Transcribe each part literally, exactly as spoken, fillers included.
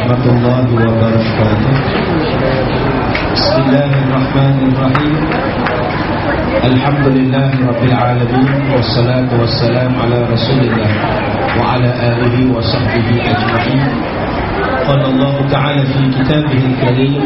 warahmatullahi wabarakatuh. Bismillahirrahmanirrahim. Alhamdulillahi rabbil alamin, wassalatu wassalamu ala rasulillah wa ala alihi wa sahbihi ajma'in. Qala Allah ta'ala fi kitabihil karim,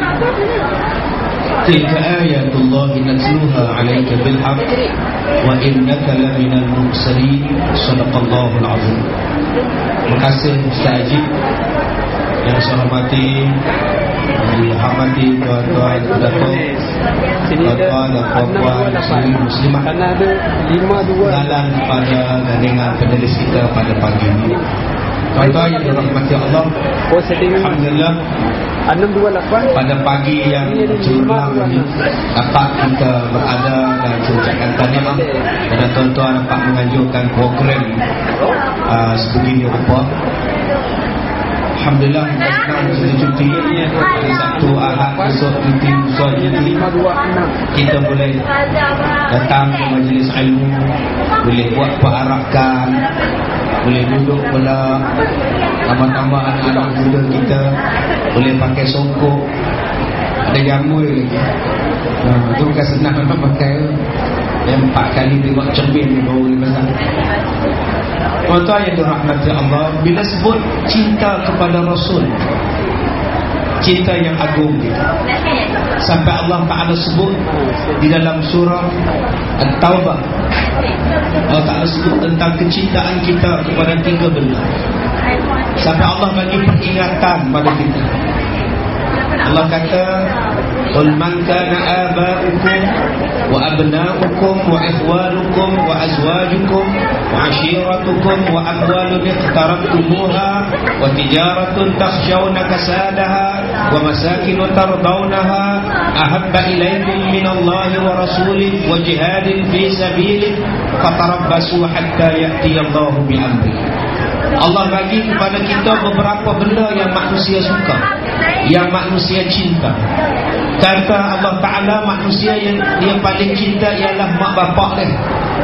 tilka ayatullahi natluha 'alaika bil haqq wa innaka laminal mursalin. Shadaqallahul azim. Terima kasih Ustaz Ajib. Yang saya hormati, dihormati tuan-tuan pendatuk, tuan-tuan dan puan-puan muslim muslimat dalam pada gandingan penulis kita pada pagi ini. Tuan-tuan yang dirahmati Allah, alhamdulillah pada pagi yang cemerlang ini dapat kita berada dan mengucapkan tahniah kepada tuan-tuan dapat menganjurkan program uh, sebegini rupa. Alhamdulillah kita senang kita cuti hari Sabtu, Ahad, besok cuti, besok cuti. Kita boleh datang ke majlis ilmu, boleh buat perarakan, boleh duduk pula tambah-tambah anak-anak muda kita, boleh pakai songkok, ada jamu lagi. Nah, itu bukan senang nak pakai. Yang empat kali tengok cermin ni baru boleh pasang. Tuan-tuan yang dirahmati Allah, bila sebut cinta kepada Rasul, cinta yang agung gitu, sampai Allah Ta'ala sebut di dalam surah At-Taubah, Allah Ta'ala sebut tentang kecintaan kita kepada tiga benda. Sampai Allah bagi peringatan pada kita. Allah kata, qul man kana aba'ukum wa abna'ukum wa ikhwanukum wa azwajukum wa ashiratukum wa amwalun iqtaraftumuha wa tijaratun takhshawna kasadaha wa masakin tardawnaha ahabba ilaykum minallahi wa rasulih wa jihadin fi sabilih fatarabbasu hatta ya'tiyallahu bi'amrih. Allah bagi kepada kita beberapa benda yang manusia suka, yang manusia cinta. Kata Allah Ta'ala, manusia yang dia paling cinta ialah mak bapak dia.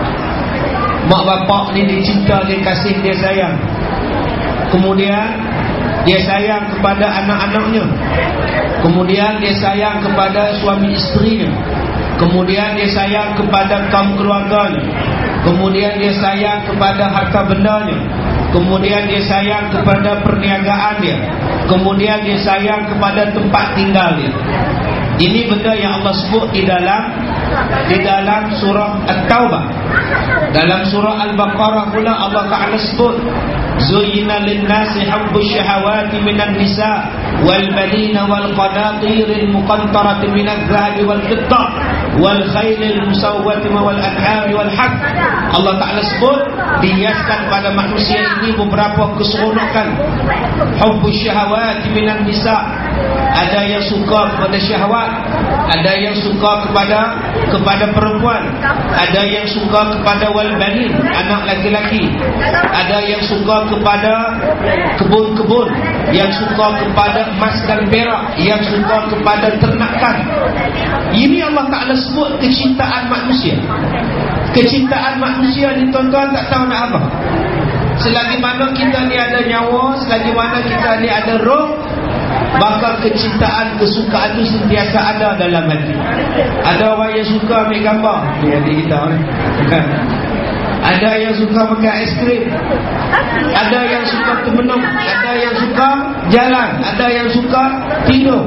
Mak bapak ni dia cinta, dia kasih, dia sayang. Kemudian dia sayang kepada anak-anaknya. Kemudian dia sayang kepada suami isterinya. Kemudian dia sayang kepada kaum keluarganya. Kemudian dia sayang kepada harta bendanya. Kemudian dia sayang kepada perniagaan dia. Kemudian dia sayang kepada tempat tinggal dia. Ini benda yang Allah sebut di dalam di dalam surah At-Taubah. Dalam surah Al-Baqarah pula Allah Ta'ala sebut, zuyyina lin-nasi hubbus syahawati minan nisa wal banina wal qanatiril muqantarati minadh dhahabi wal fiddah wal khailil musawwati wal an'ami wal harth. Allah Ta'ala sebut, dihiaskan pada manusia ini beberapa keseronokan. Hubbus syahawati minan nisa, ada yang suka kepada syahwat, ada yang suka kepada kepada perempuan, ada yang suka kepada wal banin, anak laki-laki, ada yang suka kepada kebun-kebun, yang suka kepada emas dan perak, yang suka kepada ternakan. Ini Allah Ta'ala sebut kecintaan manusia. Kecintaan manusia ni tuan-tuan tak tahu nak apa. Selagi mana kita ni ada nyawa, selagi mana kita ni ada roh, maka kecintaan, kesukaan itu sentiasa ada dalam hati. Ada orang yang suka ambil gambar, ni hati kita kan? Ada yang suka makan aiskrim, ada yang suka termenung, ada yang suka jalan, ada yang suka tidur.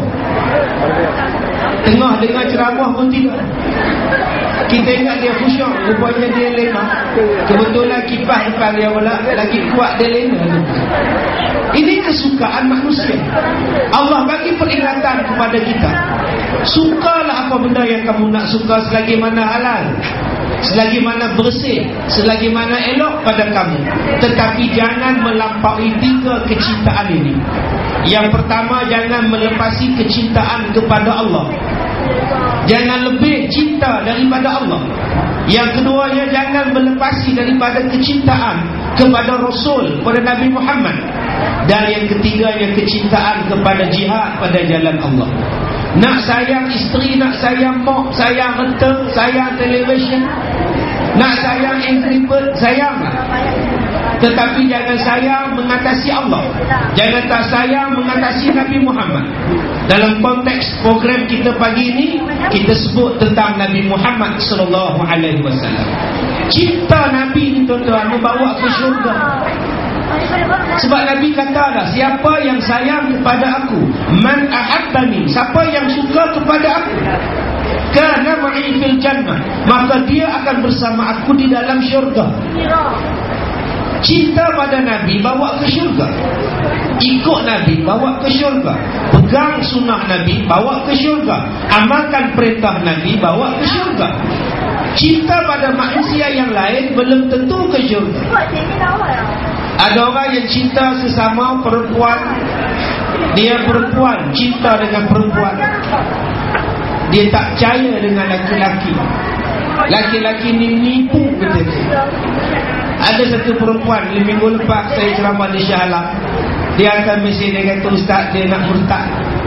Tengah dengar ceramah pun tidur. Kita ingat dia khusyuk, rupanya dia lena. Kebetulan kipas depan dia pula lagi kuat, dia lena. Ini kesukaan manusia. Allah bagi peringatan kepada kita. Sukalah apa benda yang kamu nak suka selagi mana halal, selagi mana bersih, selagi mana elok pada kamu. Tetapi jangan melampaui tiga kecintaan ini. Yang pertama, jangan melepasi kecintaan kepada Allah. Jangan lebih cinta daripada Allah. Yang keduanya, jangan melepasi daripada kecintaan kepada Rasul, pada Nabi Muhammad. Dan yang ketiganya, kecintaan kepada jihad pada jalan Allah. Nak sayang isteri, nak sayang mak, sayang renta, sayang televisyen, nak sayang Angry Bird, sayang. Tetapi jangan sayang mengatasi Allah, jangan tak sayang mengatasi Nabi Muhammad. Dalam konteks program kita pagi ini, kita sebut tentang Nabi Muhammad sallallahu alaihi wasallam. Cinta Nabi ni tuan-tuan membawa ke syurga. Sebab Nabi kata dah, siapa yang sayang kepada aku, man ahabbani, siapa yang suka kepada aku, kana ma'i fil jannah, maka dia akan bersama aku di dalam syurga. Cinta pada Nabi bawa ke syurga. Ikut Nabi bawa ke syurga. Pegang sunnah Nabi bawa ke syurga. Amalkan perintah Nabi bawa ke syurga. Cinta pada manusia yang lain belum tentu ke syurga. Ada orang yang cinta sesama perempuan, dia perempuan cinta dengan perempuan, dia tak percaya dengan laki-laki. Laki-laki ni nipu betul. Ada satu perempuan, minggu lepas saya ceramah di Shah Alam, dia hantar mesej, dia kata, Ustaz, dia nak murtad.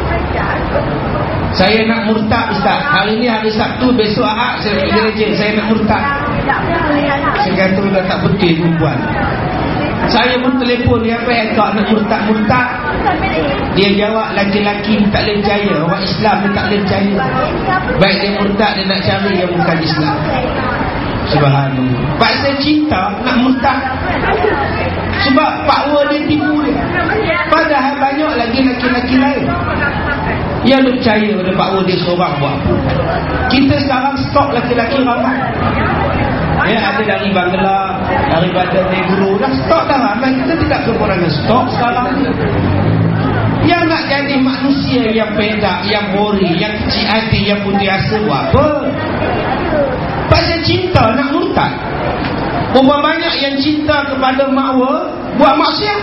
Saya nak murtad Ustaz, hari ni hari Sabtu, besok Ahad saya pergi gereja, saya nak murtad. Saya kata, dah tak betul perempuan. Saya pun telefon dia, apa yang kau nak murtad-murtad? Dia jawab, laki-laki tak boleh percaya, orang Islam dia tak boleh percaya. Baik dia murtad, dia nak cari yang bukan Islam. Subhanallah. Paksa cinta nak murtad, sebab power dia tipu dia. Padahal banyak lagi laki-laki lain yang dia percaya pada power dia seorang buat. Kita sekarang stok laki-laki ramai. Ya, ada dari Bangla, daripada Negro, dah stok dah ramai. Kita tidak kekurangan stok sekarang. Yang nak jadi manusia yang pedak, yang hori, yang kecil hati, yang putih asa, buat apa? Pasal cinta nak murtad. Berapa banyak yang cinta kepada makwa buat maksiat.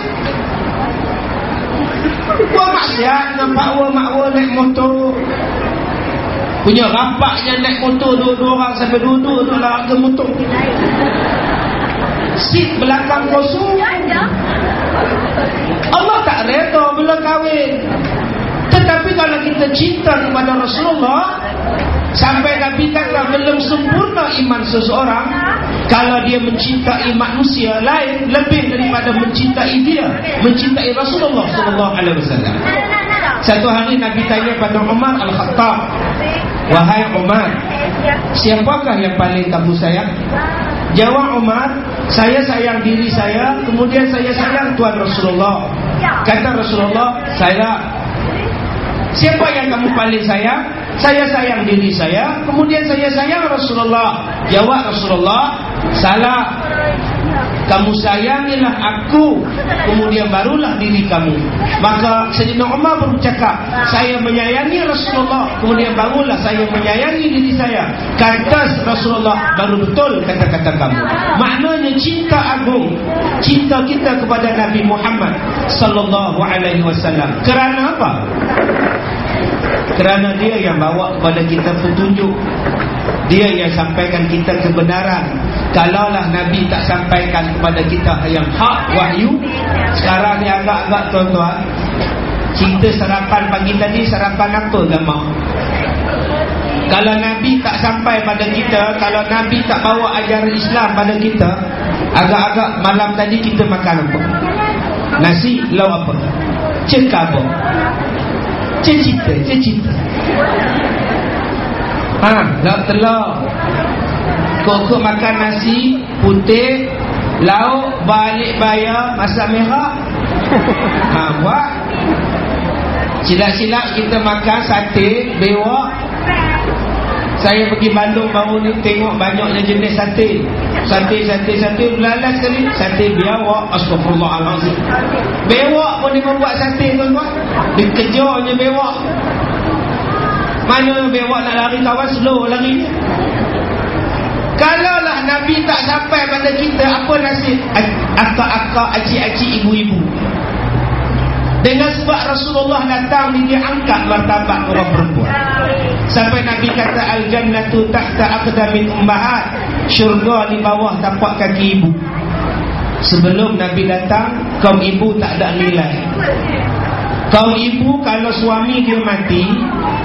Buat maksiat dengan makwa-makwa naik motor. Punya rapaknya naik motor dua-dua orang sampai dua-dua dalam harga motor. Seat belakang kosong. Allah tak reda bila kahwin. Tetapi kalau kita cinta kepada Rasulullah, sampai Nabi kata belum sempurna iman seseorang kalau dia mencintai manusia lain lebih daripada mencintai dia, mencintai Rasulullah sallallahu alaihi wasallam. Satu hari Nabi tanya pada Umar Al-Khattab, wahai Umar, siapakah yang paling kamu sayang? Jawab Umar, saya sayang diri saya, kemudian saya sayang Tuhan Rasulullah. Kata Rasulullah, saya. Siapa yang kamu paling sayang? Saya sayang diri saya, kemudian saya sayang Rasulullah. Jawab Rasulullah, salah. Kamu sayangilah aku, kemudian barulah diri kamu. Maka Sayyidina Umar bercakap, saya menyayangi Rasulullah, kemudian barulah saya menyayangi diri saya. Kata Rasulullah, baru betul kata-kata kamu. Maknanya cinta agung, cinta kita kepada Nabi Muhammad sallallahu alaihi wasallam. Kerana apa? Kerana dia yang bawa kepada kita petunjuk, dia yang sampaikan kita kebenaran. Kalaulah Nabi tak sampaikan kepada kita yang hak wahyu, sekarang ni agak-agak tuan-tuan, kita sarapan pagi tadi sarapan apa lemak? Kalau Nabi tak sampai pada kita, kalau Nabi tak bawa ajaran Islam pada kita, agak-agak malam tadi kita makan apa? Nasi, lauk apa? Cekap apa? Cecita, cecita. Ha, lauk telur. Kok makan nasi putih, lauk balik bayar masak merah. Ha, buat. Silap-silap kita makan sate, bewak. Saya pergi Bandung baru ni, tengok banyaknya jenis sate. Sate, sate, sate, belalas sekali. Sate biawak, astagfirullahaladzim. Bewak pun dia membuat sate tuan-tuan. Dia kejarnya bewak. Mana bewak nak lari kawan, slow lari. Kalaulah Nabi tak sampai pada kita, apa nasib akak-akak, acik-acik, ibu-ibu? Dengan sebab Rasulullah datang, dia angkat martabat orang perempuan. Sampai Nabi kata, al-jannatu tahta aqdamin ummahat, syurga di bawah tapak kaki ibu. Sebelum Nabi datang, kaum ibu tak ada nilai. Kaum ibu kalau suami dia mati,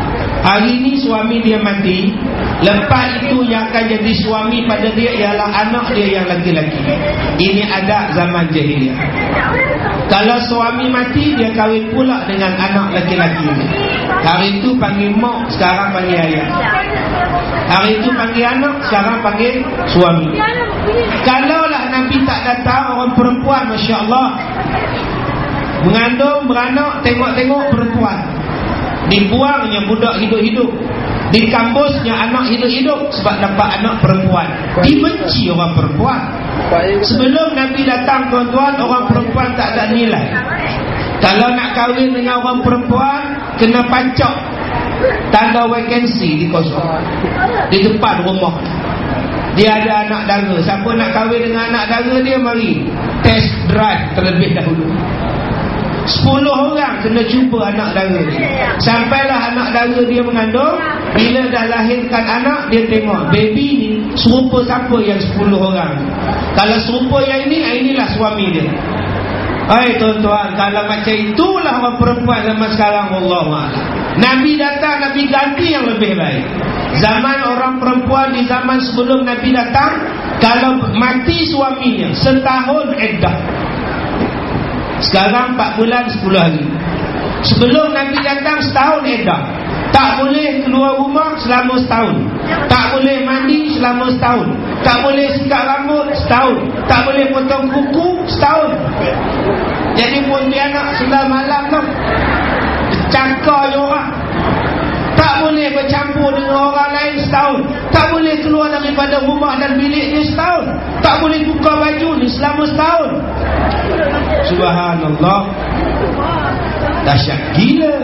Hari ni suami dia mati, lepas itu yang akan jadi suami pada dia ialah anak dia yang laki-laki. Ini ada zaman jahiliah. Kalau suami mati, dia kahwin pula dengan anak laki-laki dia. Hari itu panggil mak, sekarang panggil ayah. Hari itu panggil anak, sekarang panggil suami. Kalaulah Nabi tak datang, orang perempuan, Masya Allah, mengandung, beranak, tengok-tengok perempuan, dibuangnya budak hidup-hidup, dikambusnya anak hidup-hidup sebab dapat anak perempuan. Dibenci orang perempuan. Sebelum Nabi datang, tuan-tuan, orang perempuan tak ada nilai. Kalau nak kahwin dengan orang perempuan, kena pancok tanda vacancy di kosong di depan rumah. Dia ada anak dara, siapa nak kahwin dengan anak dara dia, mari test drive terlebih dahulu. Sepuluh orang kena cuba anak dara dia. Sampailah anak dara dia mengandung. Bila dah lahirkan anak, dia tengok baby ni serupa siapa yang sepuluh orang. Kalau serupa yang ini, inilah suami dia. Hai tuan-tuan, kalau macam itulah orang perempuan zaman sekarang, Allah. Nabi datang, Nabi ganti yang lebih baik. Zaman orang perempuan di zaman sebelum Nabi datang, kalau mati suaminya, setahun iddah. Sekarang empat bulan sepuluh hari. Sebelum Nabi datang, setahun iddah. Tak boleh keluar rumah selama setahun. Tak boleh mandi selama setahun. Tak boleh sikat rambut setahun. Tak boleh potong kuku setahun. Jadi Pontianak sebelah malam tu cakar je orang. Tak boleh bercampur dengan orang lain setahun. Tak boleh keluar daripada rumah dan bilik dia setahun. Tak boleh buka baju ni selama setahun. Subhanallah, dahsyat gila.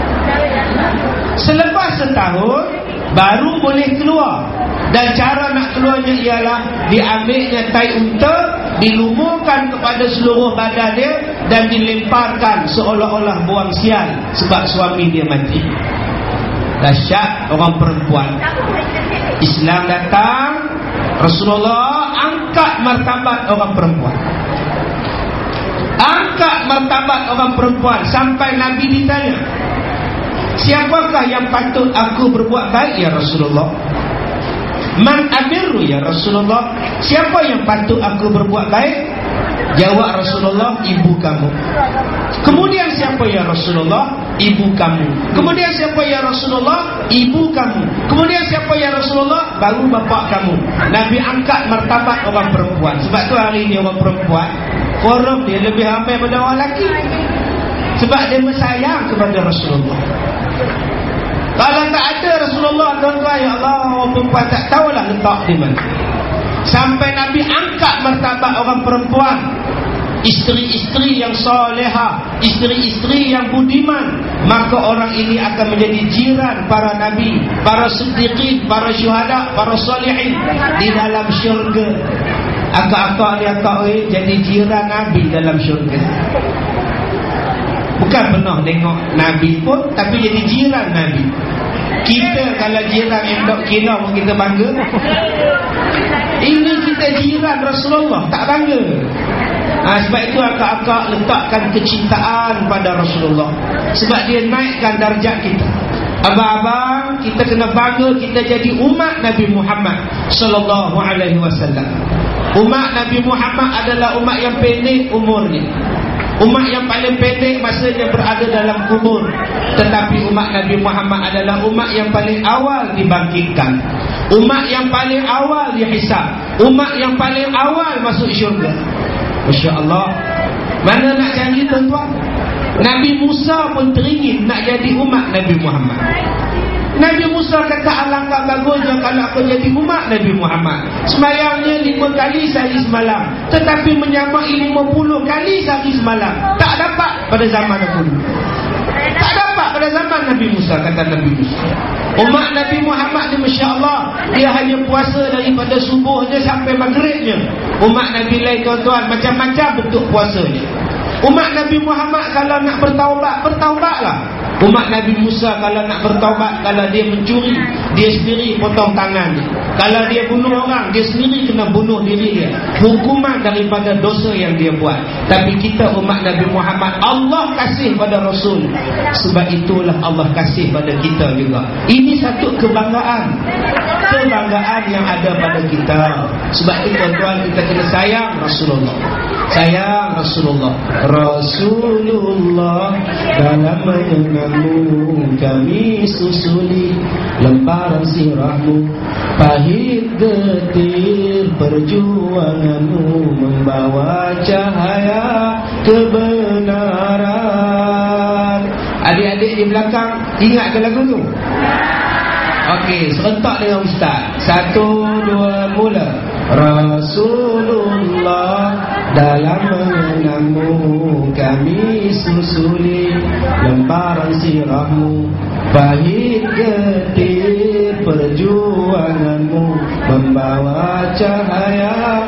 Selepas setahun baru boleh keluar. Dan cara nak keluarnya ialah diambilnya tai unta, dilumurkan kepada seluruh badan dia dan dilemparkan seolah-olah buang sial sebab suami dia mati. Dahsyat orang perempuan. Islam datang, Rasulullah angkat martabat orang perempuan. Angkat martabat orang perempuan sampai Nabi ditanya, siapakah yang patut aku berbuat baik ya Rasulullah? Man abirru ya Rasulullah? Siapa yang patut aku berbuat baik? Jawab Rasulullah, ibu kamu. Kemudian siapa ya Rasulullah? Ibu kamu. Kemudian siapa ya Rasulullah? Ibu kamu. Kemudian siapa ya Rasulullah? Baru bapa kamu. Nabi angkat martabat orang perempuan. Sebab tu hari ini orang perempuan korup dia lebih ramai daripada orang lelaki. Sebab dia bersayang kepada Rasulullah. Kalau tak ada Rasulullah, tuan-tuan, ya Allah, orang perempuan tak tahulah letak di mana. Sampai Nabi angkat martabat orang perempuan. Isteri-isteri yang soleha, isteri-isteri yang budiman, maka orang ini akan menjadi jiran para nabi, para siddiqin, para syuhada, para salihin di dalam syurga. Akak-akak ni akak eh, jadi jiran nabi dalam syurga. Bukan pernah tengok nabi pun, tapi jadi jiran nabi. Kita kalau jiran endok kina pun kita bangga. Ini kita jiran Rasulullah, tak bangga. Ha, sebab itu akak-akak letakkan kecintaan pada Rasulullah. Sebab dia naikkan darjat kita. Abang-abang, kita kena bangga kita jadi umat Nabi Muhammad sallallahu alaihi wasallam. Umat Nabi Muhammad adalah umat yang pendek umurnya. Umat yang paling pendek masanya berada dalam kubur. Tetapi umat Nabi Muhammad adalah umat yang paling awal dibangkitkan. Umat yang paling awal dihisab. Umat yang paling awal masuk syurga. Masya Allah. Mana nak janji tuan-tuan? Nabi Musa pun teringin nak jadi umat Nabi Muhammad. Nabi Musa kata, alangkah bagusnya kalau aku jadi umat Nabi Muhammad. Semayangnya lima kali sehari semalam, tetapi menyamai lima puluh kali sehari semalam. Tak dapat pada zaman dahulu. Tak dapat pada zaman Nabi Musa, kata Nabi Musa. Umat Nabi Muhammad ni Masya Allah, dia hanya puasa daripada subuhnya sampai maghribnya. Umat Nabi lain tuan-tuan, macam-macam bentuk puasanya. Umat Nabi Muhammad kalau nak bertaubat, bertaubatlah. Umat Nabi Musa kalau nak bertaubat, kalau dia mencuri, dia sendiri potong tangan dia. Kalau dia bunuh orang, dia sendiri kena bunuh diri dia. Hukuman daripada dosa yang dia buat. Tapi kita umat Nabi Muhammad, Allah kasih pada Rasul. Sebab itulah Allah kasih pada kita juga. Ini satu kebanggaan. Kebanggaan yang ada pada kita. Sebab itu tuan-tuan, kita kena sayang Rasulullah. Sayang Rasulullah. Rasulullah dalam menyenangmu kami susuli lembaran sirahmu, pahit getir perjuanganmu membawa cahaya kebenaran. Adik-adik di belakang ingat ke lagu tu? Okey, serentak dengan Ustaz. Satu, dua, mula. Rasulullah dalam mengenangmu kami susuli lembaran sirahmu, pahit getir perjuanganmu membawa cahaya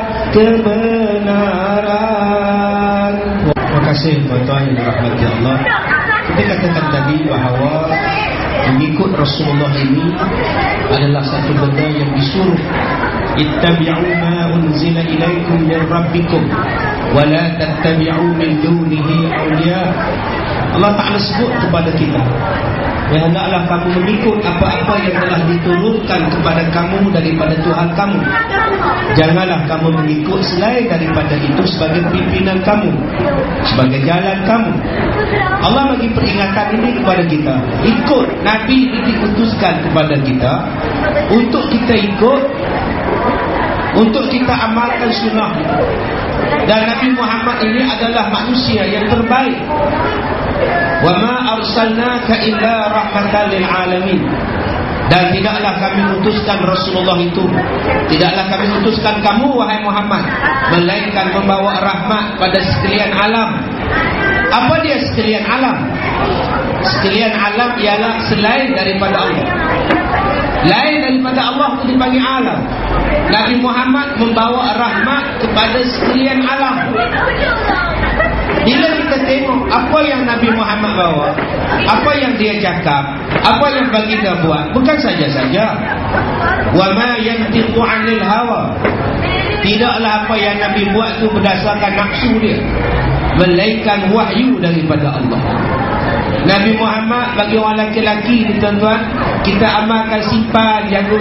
kebenaran. Terima kasih tuan-tuan yang dirahmati Allah. Kita katakan tadi bahawa mengikut Rasulullah ini adalah satu benda yang disuruh. Ittabi'u ma unzila ilaikum min rabbikum wa la tattabi'u min dunihi awliya. Allah Ta'ala sebut kepada kita, ya, hendaklah kamu mengikut apa-apa yang telah diturunkan kepada kamu daripada Tuhan kamu. Janganlah kamu mengikut selain daripada itu sebagai pimpinan kamu, sebagai jalan kamu. Allah bagi peringatan ini kepada kita. Ikut Nabi ini diutuskan kepada kita untuk kita ikut, untuk kita amalkan sunnah. Dan Nabi Muhammad ini adalah manusia yang terbaik. Wa ma arsalnaka illa rahmatan lil alamin. Dan tidaklah kami utuskan Rasulullah itu, tidaklah kami utuskan kamu wahai Muhammad, melainkan membawa rahmat pada sekalian alam. Apa dia sekalian alam? Sekalian alam ialah selain daripada Allah. Lain daripada Allah itu dipanggil alam. Nabi Muhammad membawa rahmat kepada sekalian alam. Bila kita tengok apa yang Nabi Muhammad bawa, apa yang dia cakap, apa yang bagi dia buat, bukan saja-saja. Wa ma yantiqu 'anil hawa. Tidaklah apa yang Nabi buat itu berdasarkan nafsu dia, melainkan wahyu daripada Allah. Nabi Muhammad bagi orang lelaki ni tuan-tuan, kita amalkan simpan janggut.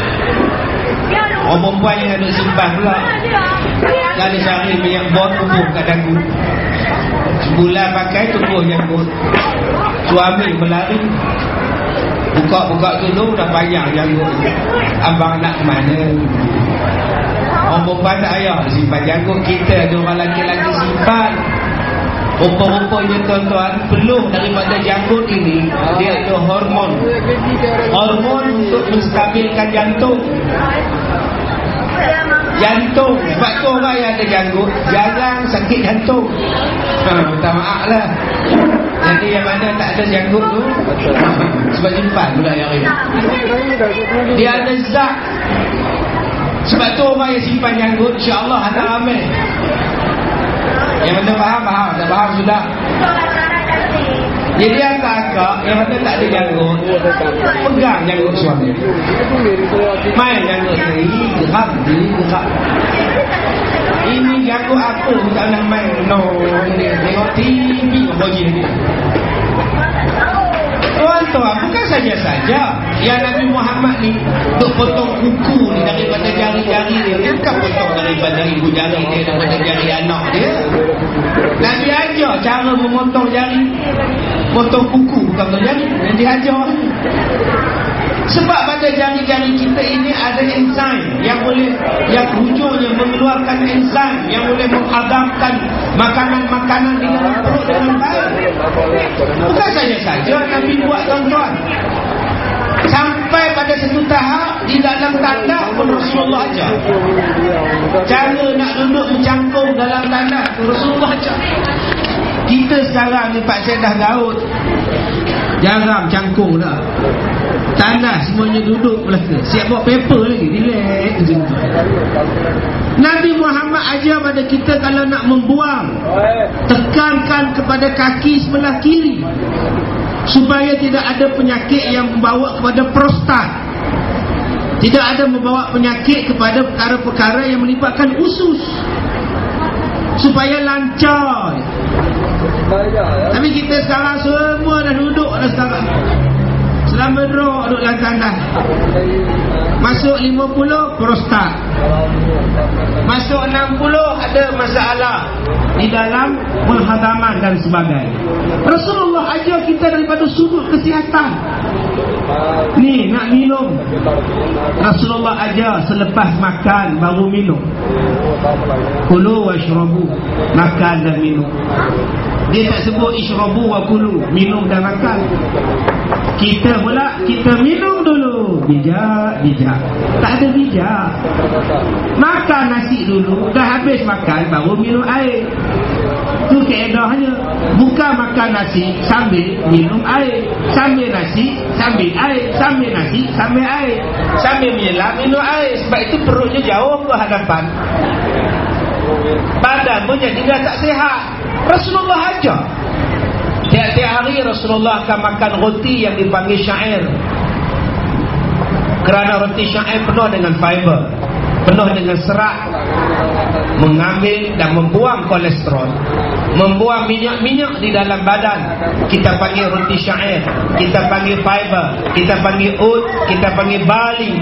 Orang perempuan yang ada simpan pula, kali sehari minyak bot tubuh kat dagu, sebulan pakai tubuh janggut. Suami berlari, buka-buka dulu dah panjang janggut. Abang nak ke mana? Orang perempuan tak payah simpan janggut. Kita ada orang lelaki-lelaki simpan. Rupa-rupanya tuan-tuan, peluh daripada janggut ini dia ada hormon. Hormon untuk menstabilkan jantung. Jantung. Sebab tu orang yang ada janggut jarang sakit jantung. Ha, minta maaf lah. Jadi yang mana tak ada janggut tu, sebab simpan pula yang ini. Dia ada zat. Sebab tu orang yang simpan janggut, insya-Allah ada ramai. Yang mana faham, faham. Tak faham sudah. Jadi akak-akak yang mana tak ada janggut, pegang janggut suami, main janggut diri, gerak diri, gerak. Ini janggut apa? Tak nak main. No, tengok T V boji dia. Tuan-tuan, bukan saja-saja yang Nabi Muhammad ni untuk potong kuku ni daripada jari-jari dia. Dia bukan potong daripada ibu jari dia, daripada jari anak dia. Nabi ajar cara memotong jari, potong kuku, bukan potong jari. Yang dia ajar. Sebab pada jari-jari kita ini ada enzim yang boleh, yang hujungnya mengeluarkan enzim yang boleh menghadamkan makanan-makanan di dalam perut dengan baik. Bukan saja-saja Nabi buat tuan-tuan, sampai pada satu tahap di dalam tandas pun Rasulullah ajar cara nak duduk mencangkung dalam tandas pun Rasulullah ajar. Kita sekarang ni Pak Sedah Daud jarang cangkung dah. Tandas semuanya duduk belaka. Siap buat paper lagi. Relax macam tu. Nabi Muhammad ajar pada kita kalau nak membuang, tekankan kepada kaki sebelah kiri. supaya tidak ada penyakit yang membawa kepada prostat, tidak ada membawa penyakit kepada perkara-perkara yang melibatkan usus, supaya lancar. Tapi kita sekarang semua dah duduk dah sekarang. Selama duduk duduk dalam tandas. Masuk lima puluh prostat. Masuk enam puluh ada masalah di dalam penghadaman dan sebagainya. Rasulullah ajar kita daripada sudut kesihatan. Ni nak minum, Rasulullah ajar selepas makan baru minum. Kulu washrabu, makan dan minum. Dia tak sebut ishrabu wa kulu, minum dan makan. Kita pula, kita minum dulu, bijak, bijak. Tak ada bijak. Makan nasi dulu, dah habis makan baru minum air. Itu keedahnya. Bukan makan nasi sambil minum air, sambil nasi sambil air, sambil nasi sambil air, sambil menyelam minum air. Sebab itu perutnya jauh ke hadapan, badan pun jadi dah tak sihat. Rasulullah ajar. Tiap-tiap hari Rasulullah akan makan roti yang dipanggil syair, kerana roti syair penuh dengan fiber, penuh dengan serat, mengambil dan membuang kolesterol, membuang minyak-minyak di dalam badan. Kita panggil roti syair, kita panggil fiber, kita panggil oat, kita panggil barley.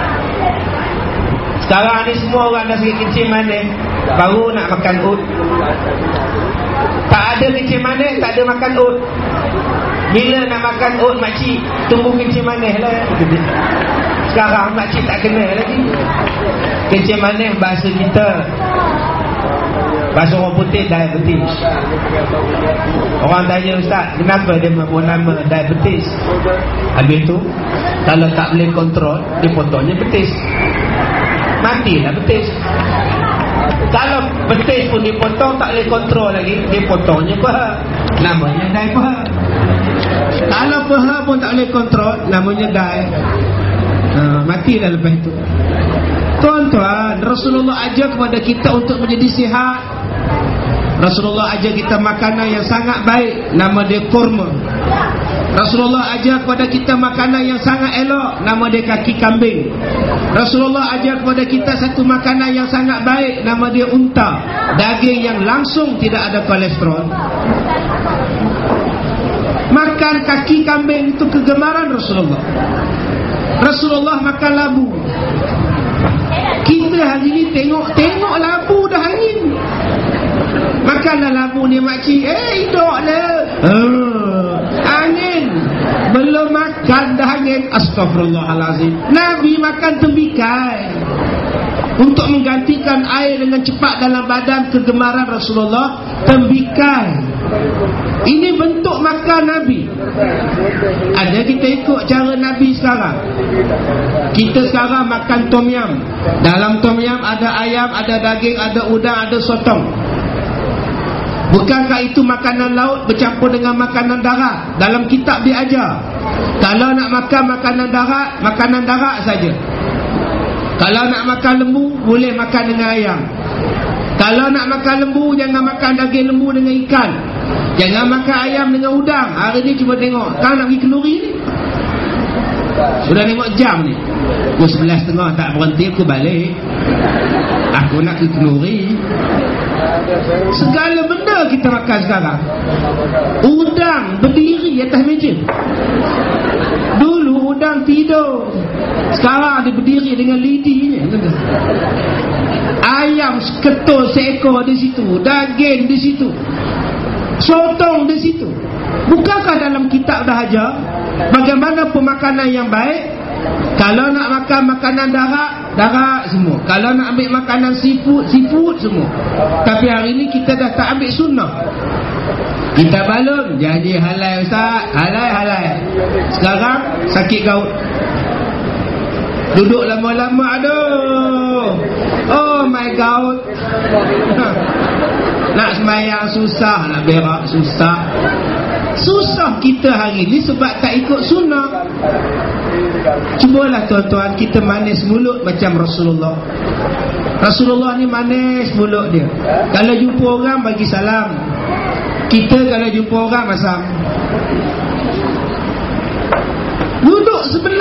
Sekarang ni semua orang dah sikit kencing manis, baru nak makan oat. Tak ada kencing manis, tak ada makan oat. Bila nak makan oat, makcik tunggu kencing manis lah. Sekarang makcik tak kenal lagi. Kencing manis bahasa kita, bahasa orang putih diabetes. Orang tanya, ustaz, kenapa dia membuat nama diabetes? Habis tu, kalau tak boleh kontrol, dia potongnya betis. Matilah betis. Kalau betis pun dipotong, tak boleh kontrol lagi, dia potongnya paha, namanya dai paha. Kalau paha pun tak boleh kontrol, namanya dai. Ha, matilah lepas itu. Tuan-tuan, Rasulullah ajar kepada kita untuk menjadi sihat. Rasulullah ajar kita makanan yang sangat baik, nama dia kurma. Rasulullah ajar kepada kita makanan yang sangat elok, nama dia kaki kambing. Rasulullah ajar kepada kita satu makanan yang sangat baik, nama dia unta, daging yang langsung tidak ada kolesterol. Makan kaki kambing itu kegemaran Rasulullah. Rasulullah makan labu. Kita hari ni tengok-tengok labu dah angin. Makanlah labu ni makcik, eh hidup dah. Uh, angin. Belum makan dah angin. Astaghfirullahalazim. Nabi makan tembikai untuk menggantikan air dengan cepat dalam badan. Kegemaran Rasulullah tembikai. Ini bentuk makan Nabi. Ada kita ikut cara Nabi sekarang. Kita sekarang makan tom yum. Dalam tom yum ada ayam, ada daging, ada udang, ada sotong. Bukankah itu makanan laut bercampur dengan makanan darat? Dalam kitab diajar, kalau nak makan makanan darat, makanan darat saja. Kalau nak makan lembu, boleh makan dengan ayam. Kalau nak makan lembu, jangan makan daging lembu dengan ikan. Jangan makan ayam dengan udang. Hari ni cuba tengok, tak nak pergi kenduri ni. Sudah tengok jam ni, pukul sebelas tengah tak berhenti, aku balik. Aku nak pergi kenduri. Segala benda kita makan sekarang. Udang berdiri atas meja. Dulu udang tidur, sekarang dia berdiri dengan lidinya. Ayam ketul seekor di situ, daging di situ, sotong di situ. Bukankah dalam kitab dah ajar bagaimana pemakanan yang baik? Kalau nak makan makanan darat, darat semua. Kalau nak ambil makanan seafood, seafood semua. Tapi hari ni kita dah tak ambil sunnah. Kita balon jadi halal ustaz, halal halal. Sekarang sakit gaut, duduk lama-lama, aduh, oh my god. Nak sembahyang susah, nak berak susah. Susah kita hari ni sebab tak ikut sunnah. Cubalah tuan-tuan, kita manis mulut macam Rasulullah. Rasulullah ni manis mulut dia. Kalau jumpa orang bagi salam. Kita kalau jumpa orang masam.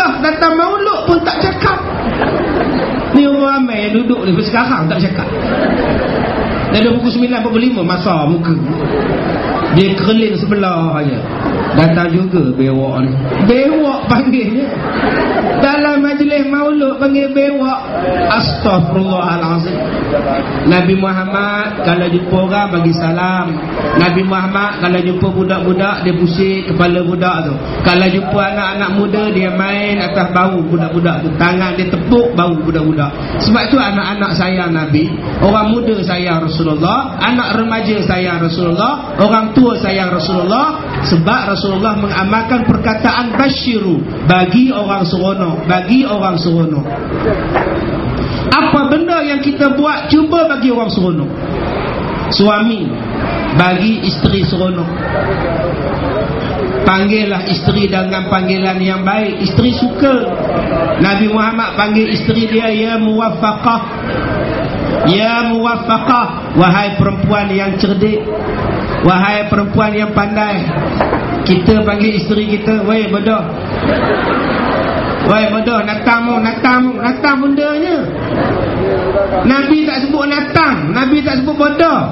Sebelah datang maulud pun tak cakap. Ni orang ramai yang duduk ni sekarang tak cakap. Dah dah pukul sembilan empat puluh lima masa muka. Dia keliling sebelah aja. Datang juga bewak ni. Bewak panggilnya. Dalam majlis maulud panggil bewak. Astaghfirullahalazim. Nabi Muhammad kalau jumpa orang bagi salam. Nabi Muhammad kalau jumpa budak-budak dia pusing kepala budak tu. Kalau jumpa anak-anak muda dia main atas bahu budak-budak tu. Tangan dia tepuk bahu budak-budak. Sebab tu anak-anak sayang Nabi, orang muda sayang Rasulullah, anak remaja sayang Rasulullah, orang tua sayang Rasulullah. Sebab Rasulullah mengamalkan perkataan basyiru, bagi orang seronok, bagi orang seronok. Apa benda yang kita buat cuba bagi orang seronok. Suami bagi isteri seronok. Panggillah isteri dengan panggilan yang baik. Isteri suka. Nabi Muhammad panggil isteri dia ya muwaffaqah. Ya muwaffaqah, wahai perempuan yang cerdik, wahai perempuan yang pandai. Kita panggil isteri kita, weh bodoh, weh bodoh, natang mu, natang mu, natang bundanya. Nabi tak sebut natang, Nabi tak sebut bodoh.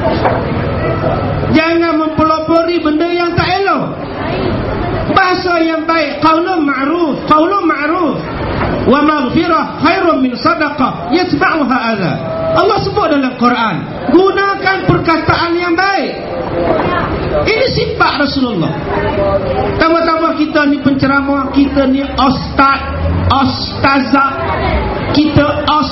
Jangan mempelopori benda yang tak elok. Bahasa yang baik, qaulun ma'ruf, qaulun ma'ruf wa maghfirah khairun min sadaqah yatba'uha adha. Allah sebut dalam Quran, gunakan perkataan yang baik. Ini sifat Rasulullah. Tambah-tambah kita ni penceramah, kita ni ustaz, ustazah, kita os.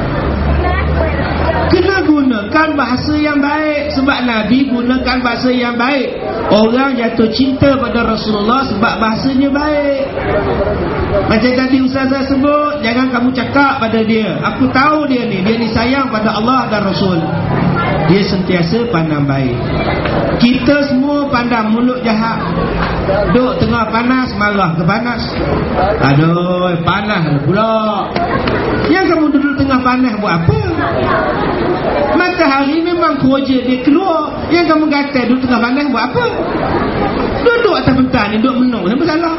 Kena gunakan bahasa yang baik. Sebab Nabi gunakan bahasa yang baik. Orang jatuh cinta pada Rasulullah sebab bahasanya baik. Macam tadi Ustazah sebut, jangan kamu cakap pada dia, aku tahu dia ni, dia ni sayang pada Allah dan Rasul. Dia sentiasa pandang baik. Kita semua pandang mulut jahat. Duk tengah panas, marah ke panas. Aduh, panas pula. Yang kamu duduk tengah panas buat apa? Matahari memang kerja dia keluar. Yang kamu kata duduk tengah panas buat apa? Duduk atas bentar ni, duduk menung, apa salah?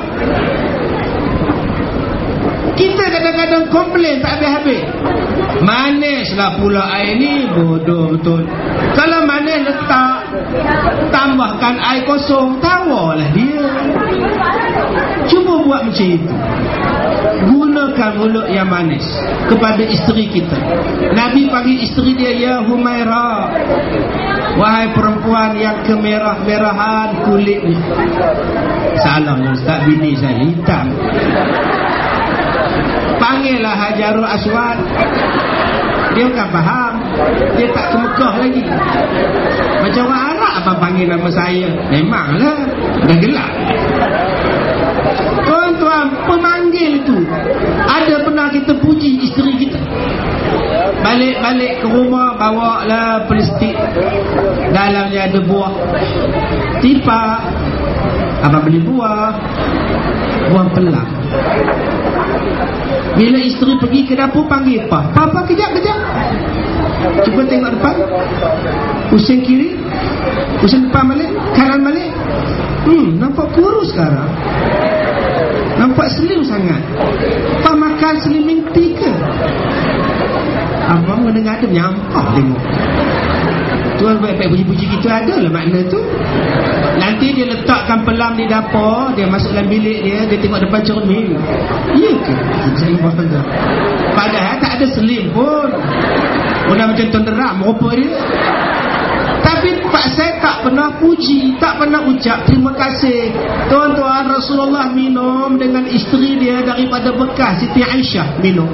Kita kadang-kadang komplain tak habis-habis. Manislah pula air ni, bodoh betul. Kalau manis letak, tambahkan air kosong, tawarlah dia. Cuba buat macam itu. Gunakan mulut yang manis kepada isteri kita. Nabi panggil isteri dia ya Humairah, wahai perempuan yang kemerah-merahan kulitnya. Salah Ustaz, bini saya hitam. Panggillah Hajarul Aswad. Dia bukan faham, dia tak ke Mekah lagi. Macam orang Arab abang panggil nama saya. Memanglah dah gelap. Tuan-tuan, pemanggil itu ada pernah kita puji isteri kita. Balik-balik ke rumah, bawa lah plastik, dalamnya ada buah. Tipa abang beli buah, buah pelang. Bila isteri pergi ke dapur, panggil Pak. Papa kejap-kejap, cuba tengok depan, pusing kiri, pusing depan balik, kanan balik. Hmm, nampak kurus sekarang, nampak slim sangat. Pak makan slimming tea ke? Abang mendengar ada menyampah tengok. Tuan baik-baik puji-puji kita ada lah makna tu. Nanti dia letakkan pelam di dapur, dia masuk dalam bilik dia, dia tengok depan cermin. Ya ke? Saya buat benda. Padahal tak ada selim pun. Udah macam tenteram rupa dia. Tapi Pak saya tak pernah puji, tak pernah ucap terima kasih. Tuan-tuan, Rasulullah minum dengan isteri dia daripada bekas Siti Aisyah minum.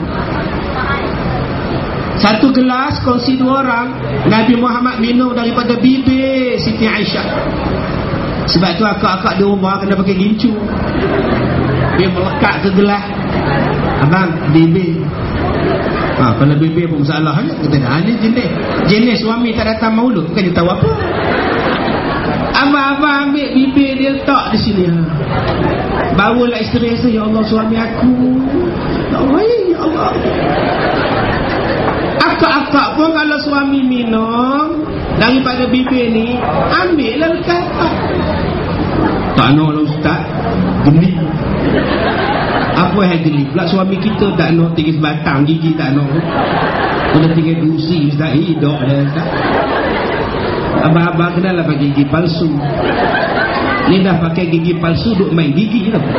Satu gelas kongsi dua orang. Nabi Muhammad minum daripada bibir Siti Aisyah. Sebab tu akak-akak di rumah kena pakai gincu. Dia melekat ke gelas. Abang, bibir. Ha, kalau bibir pun masalah kan? Kita dah ni jenis jenis suami tak datang maulud, bukan dia tahu apa. Abang-abang ambil bibir dia letak di sini. Bawalah isteri saya, ya Allah suami aku. Ya Allah, ya Allah. Akak-akak pun kalau suami minum daripada bibir ni, ambillah lekat. Tak nak lah Ustaz, geni. Tak boleh geli pula suami kita tak nak tinggi sebatang gigi tak nak. Kena tinggi dusi Ustaz hidup dah Ustaz. Abang-abang kenalah pakai gigi palsu. Ni dah pakai gigi palsu duk main gigi tau.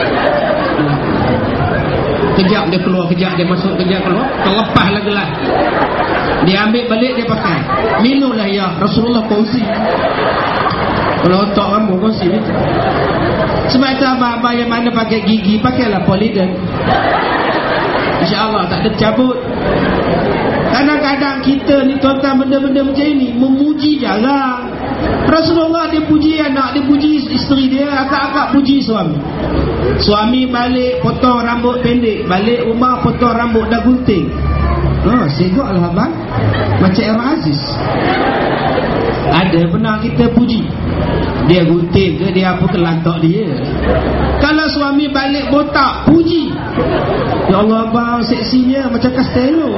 Kejap dia keluar, kejap dia masuk, kejap keluar, terlepas lah gelas. Dia ambil balik, dia pakai. Minumlah ya Rasulullah kongsi. Kalau otak rambut kongsi ni. Sebab itu abang-abang yang mana pakai gigi, pakailah Polident. InsyaAllah tak ada cabut. Kadang-kadang kita ni tuan-tuan benda-benda macam ini memuji jarang. Rasulullah dia puji anak, dia puji isteri dia, akak-akak puji suami. Suami balik potong rambut pendek, balik rumah potong rambut dah gunting. Oh, segok lah abang. Macam Era Aziz. Ada pernah kita puji. Dia gunting ke, dia apa kelantak dia. Kalau suami balik botak, puji. Ya Allah abang, seksinya macam Castello.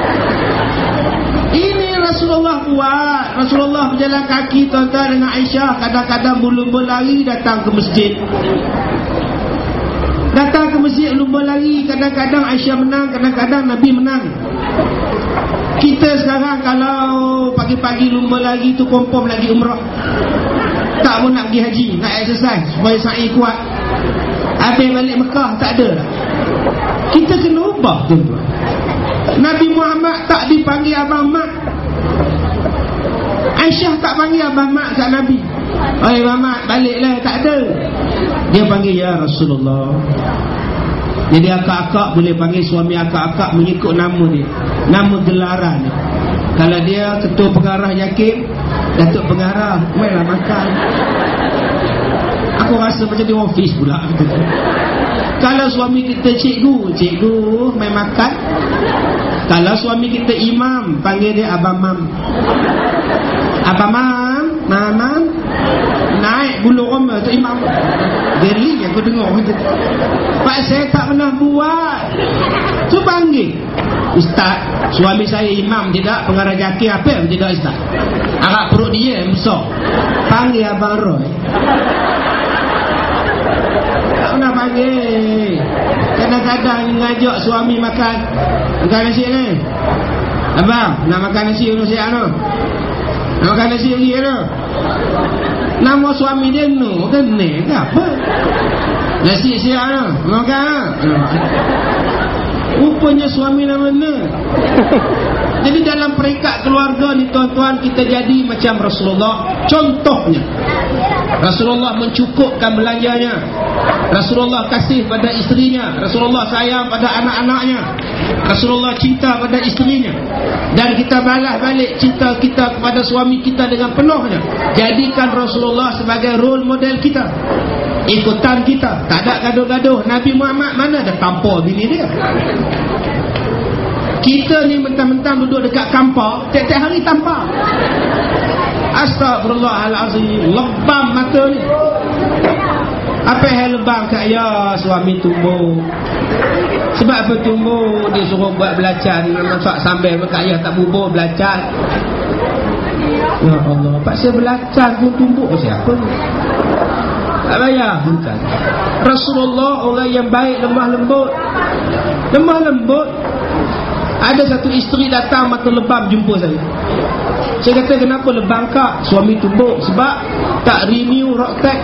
Ini Rasulullah buat. Rasulullah berjalan kaki tuan-tuan dengan Aisyah. Kadang-kadang lumba lari datang ke masjid. Datang ke masjid lumba lari. Kadang-kadang Aisyah menang, kadang-kadang Nabi menang. Kita sekarang kalau pagi-pagi lumba lari tu confirm lagi umrah. Tak pun nak pergi haji, nak exercise supaya sa'i kuat. Habis balik Mekah tak ada lah. Kita kena ubah tuan-tuan. Nabi Muhammad tak dipanggil Abang Mat. Aisyah tak panggil Abang Mat kat Nabi. Oi Abang Mat baliklah, tak ada. Dia panggil ya Rasulullah. Jadi akak-akak boleh panggil suami akak-akak mengikut nama dia, nama gelaran dia. Kalau dia ketua pengarah Yakin, Datuk Pengarah, mainlah makan. Aku rasa macam di office pula. Kalau suami kita cikgu, cikgu main makan. Kalau suami kita imam, panggil dia Abang Mam. Abang Mam, Mamam, naik bulu roma tu imam. Geli aku dengar macam tu. Pak saya tak pernah buat. Tu panggil Ustaz, suami saya imam tidak, pengarah Jakir apa tidak Ustaz. Arak perut dia yang besar. Panggil Abang Roy. Tak pernah panggil. Kadang-kadang ngajak suami makan. Makan nasi ni Abang, nak makan nasi untuk siap tu. Nak makan nasi lagi tu. Nama suami dia no kan ni ke apa? Nasi siap tu. Makan. Rupanya suami nama ni. Jadi dalam peringkat keluarga ni tuan-tuan, kita jadi macam Rasulullah. Contohnya Rasulullah mencukupkan belanjanya. Rasulullah kasih pada isterinya. Rasulullah sayang pada anak-anaknya. Rasulullah cinta pada isterinya. Dan kita balas balik cinta kita kepada suami kita dengan penuhnya. Jadikan Rasulullah sebagai role model kita, ikutan kita. Tak ada gaduh-gaduh. Nabi Muhammad mana ada tampar bini dia. Kita ni mentang-mentang duduk dekat kampar, tiap-tiap hari tampar. Astagfirullahalazim. Lebam mata ni. Apa yang lebam kat ya suami tumbuh. Sebab apa tumbuh? Dia suruh buat belacan, masak sambal kat ya tak bubur belacan. Ya Allah, pasal belacan pun tumbuh siapa ni? Tak payah. Bukan. Rasulullah orang yang baik, lemah lembut. Lemah lembut. Ada satu isteri datang mata lebam jumpa saya. Saya kata kenapa lebam kak? Suami tumbuk. Sebab tak renew rock tag.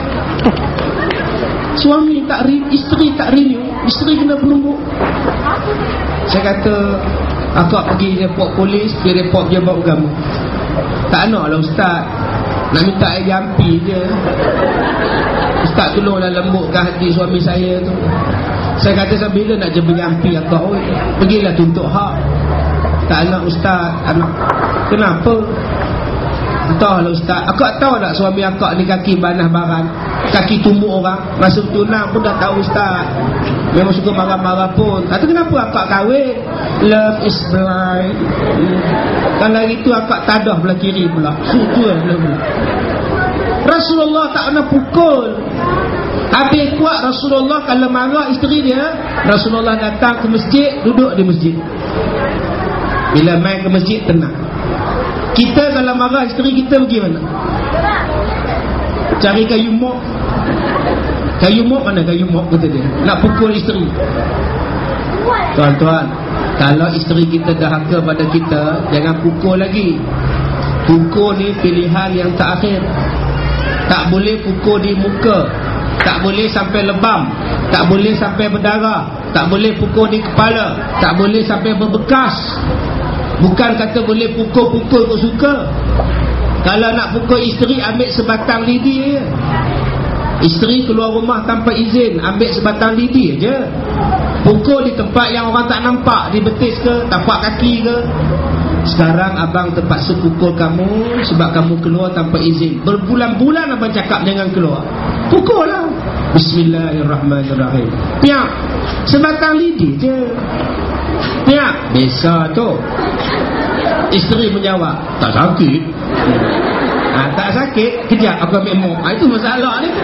Suami tak renew, isteri tak renew, isteri kena penumbuk. Saya kata akak pergi report polis, dia report pejabat agama. Tak nak lah ustaz, nak minta air jampi je. Ustaz tolonglah lembutkan hati suami saya tu. Saya kata bila nak je berjampi akak, oi, pergilah tuntut hak. Tak nak ustaz, anak. Kenapa? Entahlah ustaz. Akak tahu tak suami akak ni kaki banah barang, kaki tumbuk orang. Masa tunang pun dah tahu ustaz. Memang suka marah-marah pun. Kata kenapa akak kahwin? Love is blind. hmm. Kalau itu akak tadah belah kiri pula. Sutu lah belah. Rasulullah tak pernah pukul. Habis kuat Rasulullah kalau marah isteri dia, Rasulullah datang ke masjid, duduk di masjid. Bila main ke masjid tenang. Kita kalau marah isteri kita pergi mana? Cari kayu mok. Kayu mop mana kayu mop, kata dia. Nak pukul isteri. Tuan-tuan, kalau isteri kita dahaka pada kita, jangan pukul lagi. Pukul ni pilihan yang terakhir. Tak boleh pukul di muka, tak boleh sampai lebam, tak boleh sampai berdarah, tak boleh pukul di kepala, tak boleh sampai berbekas. Bukan kata boleh pukul-pukul kau suka. Kalau nak pukul isteri, ambil sebatang lidi je. Isteri keluar rumah tanpa izin, ambil sebatang lidi je. Pukul di tempat yang orang tak nampak, di betis ke, tapak kaki ke. Sekarang abang terpaksa pukul kamu sebab kamu keluar tanpa izin. Berbulan-bulan abang cakap jangan keluar. Pukul lah. Bismillahirrahmanirrahim. Piak, sebatang lidi je. Piak, biasa tu. Isteri menjawab, tak sakit. Ha, tak sakit, kejap aku ambil mop. Ha, itu masalah ni.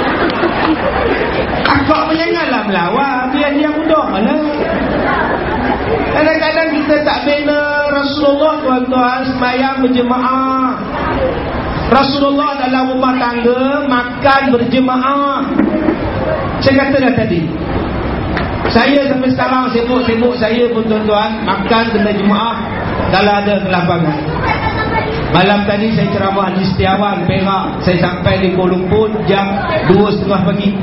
Akak janganlah melawan, biar dia mudah lah. Kadang-kadang kita tak bina Rasulullah, tuan-tuan, sembahyang berjemaah. Rasulullah dalam rumah tangga makan berjemaah. Saya kata dah tadi, saya sampai sekarang sibuk-sibuk saya pun, tuan-tuan, makan kena jemaah kalau ada kelapangan. Malam tadi saya ceramah di Setiawan, Perak. Saya sampai di Kuala Lumpur jam dua tiga puluh pagi.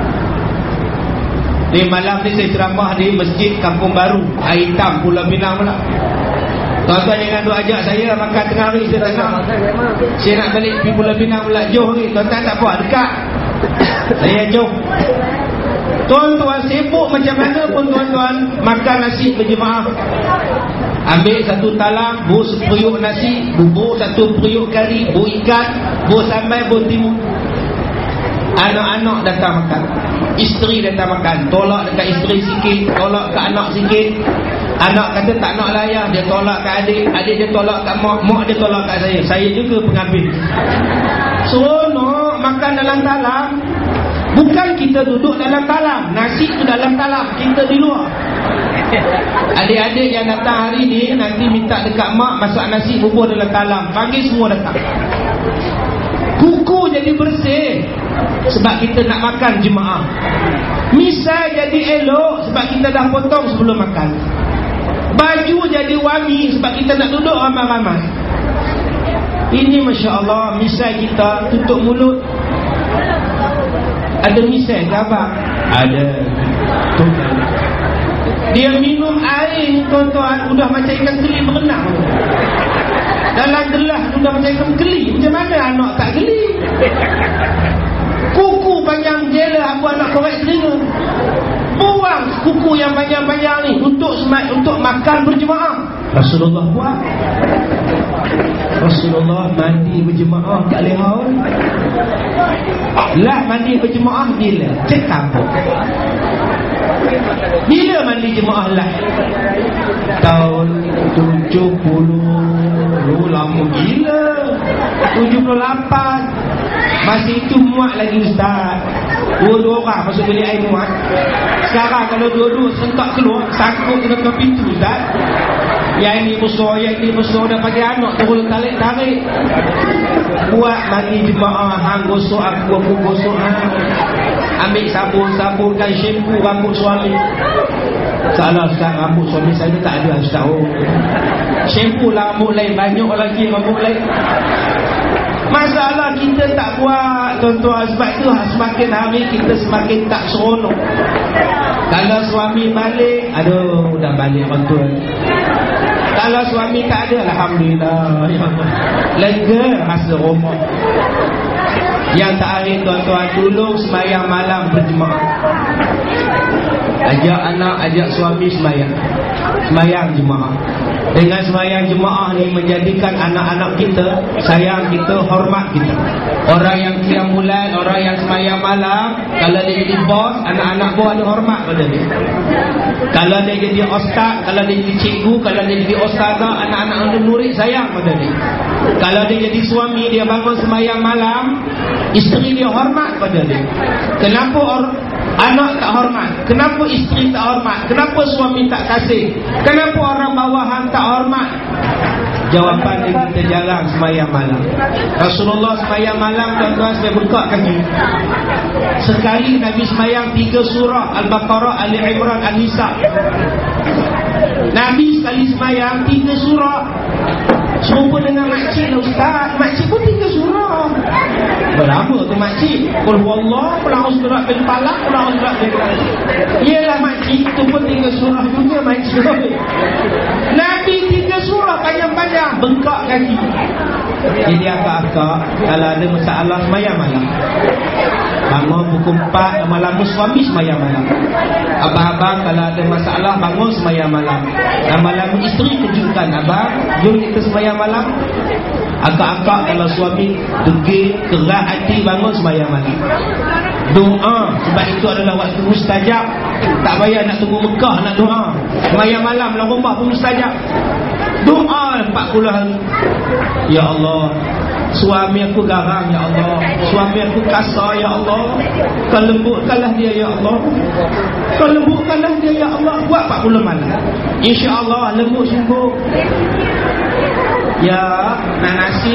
Di malam ni saya ceramah di Masjid Kampung Baru, Air Hitam, Pulau Pinang pula. Tuan-tuan jangan duk ajak saya makan tengah hari, saya tak nak. Saya nak balik pergi Pulau Pinang pula, jauh ni. Tuan-tuan tak apa, dekat. Saya jauh. Tuan-tuan sibuk macam mana pun, tuan-tuan makan nasi berjemaah. Ambil satu talang, bus periuk nasi, bubur satu periuk kari, bubur ikan, bubur sambal, bubur timun. Anak-anak datang makan, isteri datang makan. Tolak dekat isteri sikit, tolak ke anak sikit. Anak kata tak nak layak, dia tolak ke adik, adik dia tolak kat mak, mak dia tolak kat saya. Saya juga pengambil. Seronok makan dalam talang. Bukan kita duduk dalam talang, nasi tu dalam talang, kita di luar. Adik-adik yang datang hari ni nanti minta dekat mak masak nasi bubur dalam talang, panggil semua datang. Kuku jadi bersih sebab kita nak makan jemaah. Misai jadi elok sebab kita dah potong sebelum makan. Baju jadi wangi sebab kita nak duduk ramai-ramai. Ini Masya Allah, misai kita tutup mulut. Ada misai ke abang? Ada. Dia minum air, tuan-tuan, udah macam ikan keli berenang. Dalam gelas udah macam ikan keli. Macam mana anak tak geli? Kuku panjang jela, apa anak korek telinga. Buang kuku yang panjang-panjang ni untuk untuk makan berjemaah. Rasulullah buat. Rasulullah mandi berjemaah kat lehau. Lah mandi berjemaah bila cekap. Bila mandi jemaah lah? Tahun tujuh puluh. Lama gila. tujuh puluh lapan. Masih itu muat lagi ustaz. Dua-dua orang masuk bilik air muat. Sekarang kalau dua-dua sentak keluar, sangkut kena pintu ustaz. Yang ini besar, yang ini besar. Dah pagi anak turun tarik-tarik. Buat mandi jemaah. Hang gosok aku, aku gosok hang. Ambil sabun-sabunkan shampoo rambut suami. Salah ustaz, rambut suami saya tak ada ustaz. Oh. Shampoo lah rambut lain, banyak lagi rambut lain. Masalah kita tak buat, tuan-tuan. Sebab itu semakin hari kita semakin tak seronok. Kalau suami balik, aduh dah balik tuan. Kalau suami tak ada, alhamdulillah, lega rasa rumah. Yang terakhir, tuan-tuan, tolong sembahyang malam berjemaah. Ajak anak, ajak suami sembahyang, sembahyang jemaah. Dengan sembahyang jemaah ni menjadikan anak-anak kita sayang kita, hormat kita. Orang yang qiyam bulan, orang yang sembahyang malam, kalau dia jadi bos, anak-anak bos ada hormat pada dia. Kalau dia jadi ustaz, kalau dia jadi cikgu, kalau dia jadi ustazah, anak-anak murid sayang pada dia. Kalau dia jadi suami, dia bangun sembahyang malam, isteri dia hormat pada dia. Kenapa orang anak tak hormat? Kenapa isteri tak hormat? Kenapa suami tak kasih? Kenapa orang bawahan tak hormat? Jawapan dia, kita jarang semayang malam. Rasulullah semayang malam, tuan-tuan, saya buka kaki. Sekali Nabi semayang tiga surah, Al-Baqarah, Ali Imran, An-Nisa. Nabi sekali semayang tiga surah. Serupa dengan makcik lah ustaz. Makcik pun tiga surah. Berapa tu makcik? Qul huwallah, qul a'udzu birabbil falaq, qul a'udzu birabbil nas. Yelah makcik tu pun tiga surah juga makcik. Nabi tiga surah panjang-panjang, bengkak kaki. Jadi akak-akak, kalau ada masalah semayang malam, bangun pukul empat malam, suami semayang malam. Abang-abang kalau ada masalah, bangun semayang malam. Malam isteri kejutkan abang, jom kita semayang malam. Akak-akak kalau suami degil, keras hati, bangun semayang malam. Doa, sebab itu adalah waktu mustajab. Tak payah nak tunggu Mekah nak doa. Semayang malam dalam rumah pun mustajab. Doa empat puluh hari. Ya Allah, suami aku garang ya Allah, suami aku kasar ya Allah, kau lembutkanlah dia ya Allah, kau lembutkanlah dia ya Allah. Buat empat puluh malam, InsyaAllah lembut sungguh. Ya, nak nasi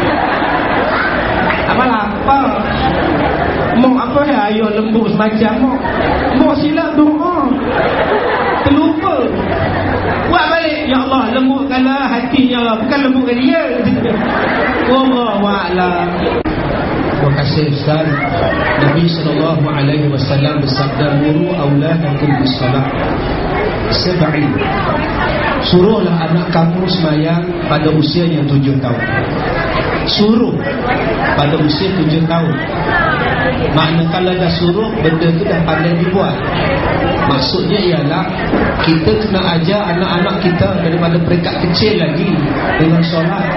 apa lapar. Mau apa ya, ayo lembut semacam mau. Mau silap doa, terlupa. Buat balik, ya Allah lembutkanlah hatinya Allah, bukan lembutkan dia. Wallahu a'lam. Terima kasih Ustaz. Nabi sallallahu alaihi wasallam bersabda, muru auladakum bis-salah sab'in. Suruhlah anak kamu semayang pada usianya tujuh tahun. Suruh pada usia tujuh tahun. Makna kalau dah suruh, benda tu dah pandai dibuat. Maksudnya ialah kita kena ajar anak-anak kita daripada peringkat kecil lagi dengan solat.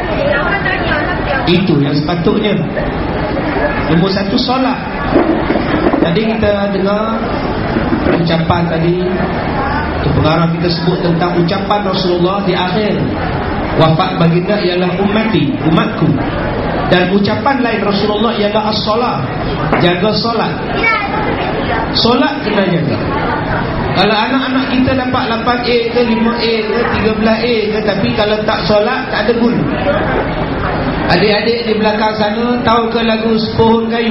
Itu yang sepatutnya. Nombor satu, solat. Tadi kita dengar ucapan tadi, pengarang kita sebut tentang ucapan Rasulullah di akhir wafat baginda ialah ummati, umatku. Dan ucapan lain Rasulullah ialah as-salat, jaga solat. Solat kena jaga. Kalau anak-anak kita dapat lapan A ke lima A ke tiga belas A ke, tapi kalau tak solat tak ada guna. Adik-adik di belakang sana tahu ke lagu Sepohon Kayu?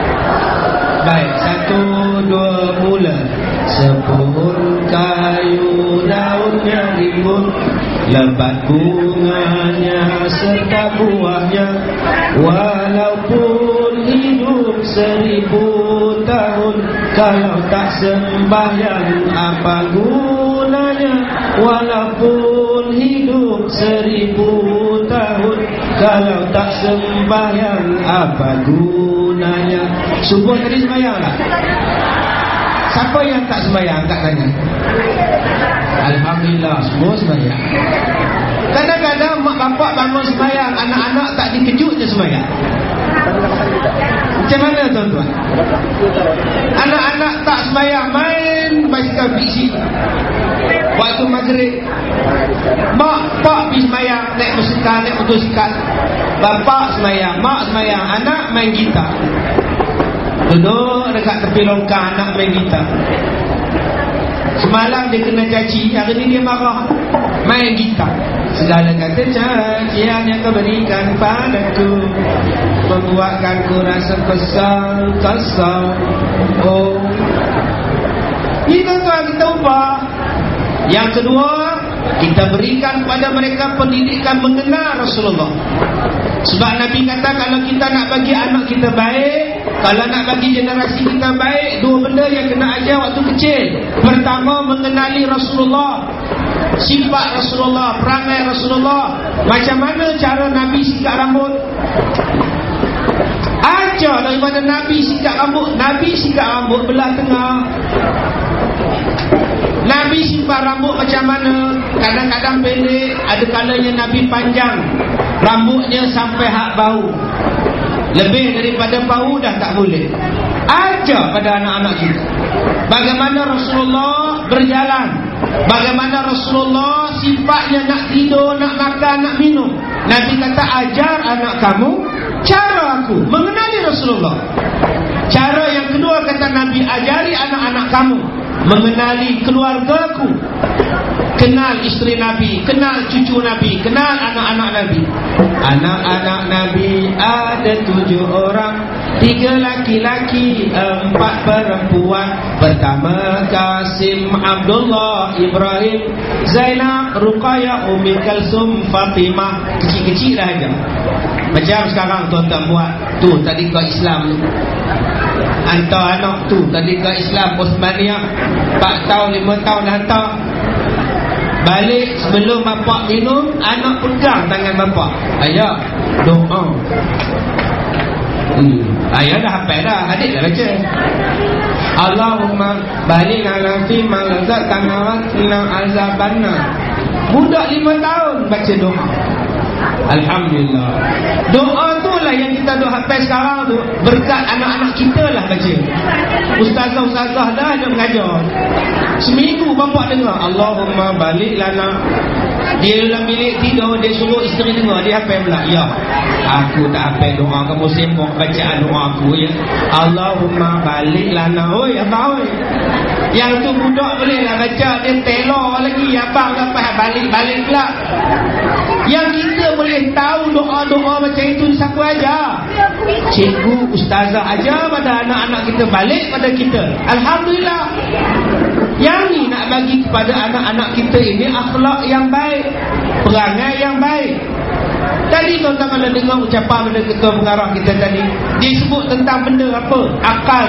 Baik, satu dua mula. Sepohon kayu daunnya rimbun, lebat bunganya serta buahnya, walaupun hidup seribu tahun, kalau tak sembahyang apa gunanya. Walaupun hidup seribu tahun, kalau tak sembahyang apa gunanya. Subuh tadi sembahyang tak? Siapa yang tak sembahyang? Tak tanya. Alhamdulillah, semua sembahyang. Kadang-kadang mak bapak bangun sembahyang, anak-anak tak dikejut je sembahyang. Macam mana tuan-tuan? Anak-anak tak sembahyang, main basikal fiksi waktu maghrib. Mak, pak pergi sembahyang, naik motosikal, naik motosikal. Bapak sembahyang, mak sembahyang, anak main gitar. Duduk dekat tepi longkang, anak main gitar. Semalam dia kena caci, hari ni dia marah, main gitar. Segala kata cacian yang kau berikan padaku membuatkan ku rasa kesal-kesal. Oh, ini tuan-tuan kita ubah. Yang kedua, kita berikan kepada mereka pendidikan mengenal Rasulullah. Sebab Nabi kata kalau kita nak bagi anak kita baik, kalau nak bagi generasi kita baik, dua benda yang kena ajar waktu kecil. Pertama, mengenali Rasulullah, sifat Rasulullah, perangai Rasulullah. Macam mana cara Nabi sikat rambut? Ajar daripada Nabi sikat rambut. Nabi sikat rambut belah tengah. Nabi simpan rambut macam mana? Kadang-kadang pendek, ada kalanya Nabi panjang, rambutnya sampai hak bau. Lebih daripada bau dah tak boleh. Ajar pada anak-anak kita bagaimana Rasulullah berjalan, bagaimana Rasulullah sifatnya nak tidur, nak makan, nak minum. Nabi kata ajar anak kamu cara aku mengenali Rasulullah. Cara yang kedua kata Nabi, ajari anak-anak kamu mengenali keluargaku. kenal isteri Nabi, kenal cucu Nabi, kenal anak-anak Nabi. Anak-anak Nabi ada tujuh orang, tiga laki-laki, empat perempuan. Pertama Qasim, Abdullah, Ibrahim, Zainab, Ruqayyah, Ummi Kalsum, Fatimah. Kecil-kecil dah aja. Macam sekarang tuan-tuan buat tu tadika Islam, hantar anak tu tadika Islam Osmaniyah, empat tahun lima tahun dah hantar. Balik sebelum bapak minum, anak pegang tangan bapak, ayah doa. hmm. Ayah dah hafal dah, adik dah baca. Allahumma balik ala fi malazat tanawatna azabanna. Budak lima tahun baca doa. Alhamdulillah. Doa tu lah yang kita duk hafal sekarang tu, berkat anak-anak kita lah baca. Ustazah-ustazah dah ada mengajar. Seminggu bapak dengar Allahumma balik lana. Dia dalam bilik tidur, dia suruh isteri dengar, dia hafal pula. Ya, aku tak hafal doa, kamu sembok bacaan doa aku ya. Allahumma balik lana. Oi abang oi, yang tu budak boleh lah baca, dia telor lagi. Abang lepas balik-balik pula. Yang kita boleh tahu doa-doa macam itu di siapa aja? Cikgu, ustazah aja pada anak-anak kita, balik pada kita. Alhamdulillah. Yang ni nak bagi kepada anak-anak kita ini akhlak yang baik, perangai yang baik. Tadi tuan-tuan kalau dengar ucapan pada ketua pengarah kita tadi, dia sebut tentang benda apa? Akal.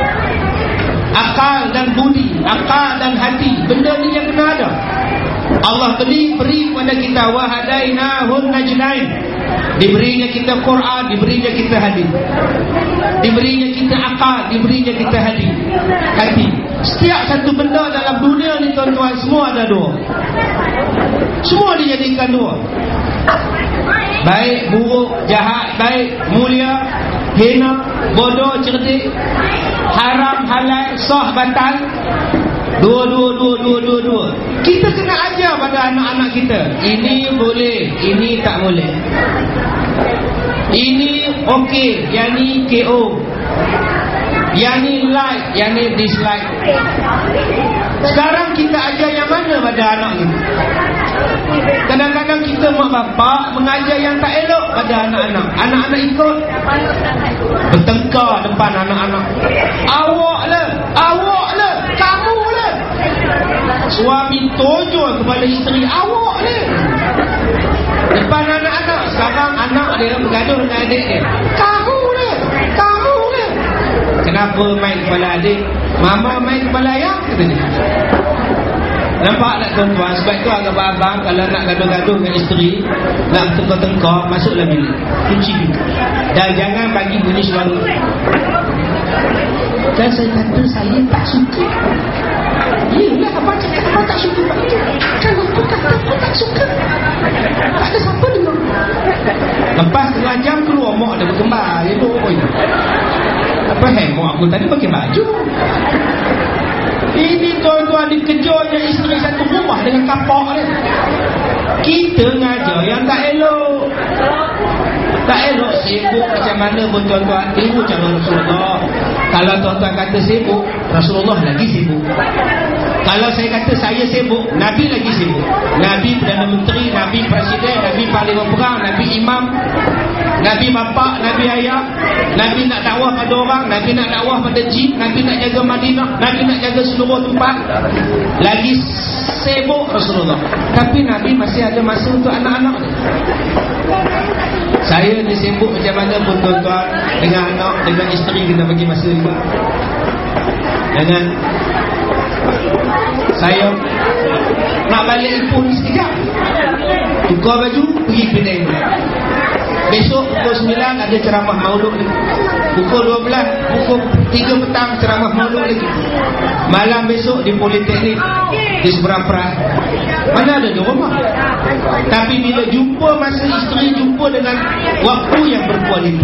Akal dan budi, akal dan hati. Benda ni yang kena ada. Allah beri beri kepada kita wahadainahun najdain. Diberinya kita Quran, diberinya kita hadis. Diberinya kita akal, diberinya kita hadis. Hati. Setiap satu benda dalam dunia ni tuan-tuan, semua ada dua. Semua dijadikan dua. Baik, buruk, jahat, baik, mulia, hina, bodoh, cerdik, haram, halal, sah, batal. Dua, dua, dua, dua, dua, dua. Kita kena ajar pada anak-anak kita. Ini boleh, ini tak boleh. Ini okey, yang ni K O. Yang ni like, yang ni dislike. Sekarang kita ajar yang mana pada anak kita? Kadang-kadang kita mak bapak mengajar yang tak elok pada anak-anak. Anak-anak ikut, bertengkar depan anak-anak. Awak lah, awak lah, kamu lah. Suami tojol kepada isteri, awak lah. Depan anak-anak. Sekarang anak dia bergaduh dengan adik dia. Kamu lah, kamu lah. Kenapa main kepala adik? Mama main kepala ayah, katanya. Nampak tak tuan-tuan? Sebab itu agak abang kalau nak gaduh-gaduh dengan isteri, nak tengkar-tengkar, masuklah bilik, kunci bilik, dan jangan bagi bunyi suara. Dan saya kata saya tak suka. Yelah, abang cakap abang tak suka. Kalau aku kata aku tak suka, tak ada siapa dengar. Lepas setengah jam keluar, mak dia berkembar. Dia tu apa hemok aku tadi pakai baju. Ini tuan-tuan dikejarnya isteri satu rumah dengan kapak dia. Kita ngajar yang tak elok. Tak elok sibuk macam mana pun tuan-tuan. Tiru cara Rasulullah. Kalau tuan-tuan kata sibuk, Rasulullah lagi sibuk. Kalau saya kata saya sibuk, Nabi lagi sibuk. Nabi Perdana Menteri, Nabi Presiden, Nabi Panglima Perang, Nabi Imam, Nabi Bapa, Nabi Ayah. Nabi nak dakwah pada orang, Nabi nak dakwah pada jin, Nabi nak jaga Madinah, Nabi nak jaga seluruh tempat. Lagi sibuk Rasulullah. Tapi Nabi masih ada masa untuk anak-anak. Saya ni sibuk macam mana pun tuan-tuan, dengan anak, dengan isteri kena bagi masa juga. Jangan saya nak balik Ipoh sekejap, tukar baju, pergi Penang. Besok pukul sembilan ada ceramah maulud lagi. Pukul dua belas, pukul tiga petang ceramah maulud lagi. Malam besok di Politeknik, di seberang Perak. Mana ada di rumah. Tapi bila jumpa masa isteri, jumpa dengan waktu yang berkualiti.